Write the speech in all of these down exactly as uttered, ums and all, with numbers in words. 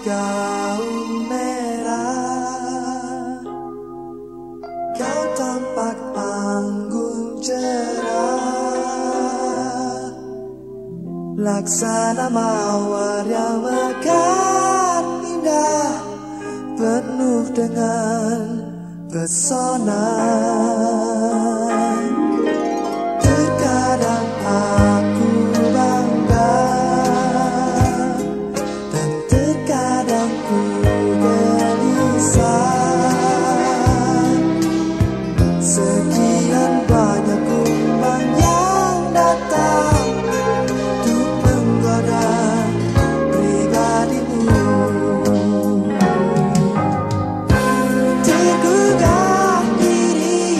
gaun merah, kau tampak anggun cerah, laksana mawar yang mekar indah, penuh dengan pesona. Terkadang aku bangga dan terkadang ku gelisah. Sekian banyak kumbang yang datang untuk menggoda pribadimu. Tergugah diri,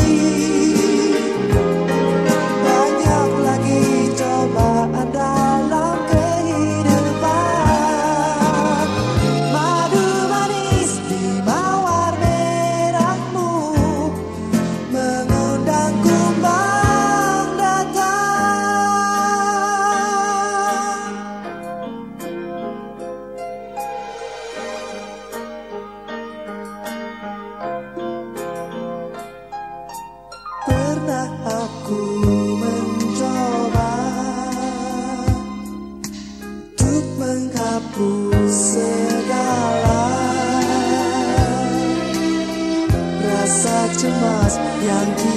banyak lagi cobaan dalam kehidupan. Madu manis di mawar merahmu mengundang kumbang datang. Pernah aku mencoba untuk menghapus segala rasa cemas yang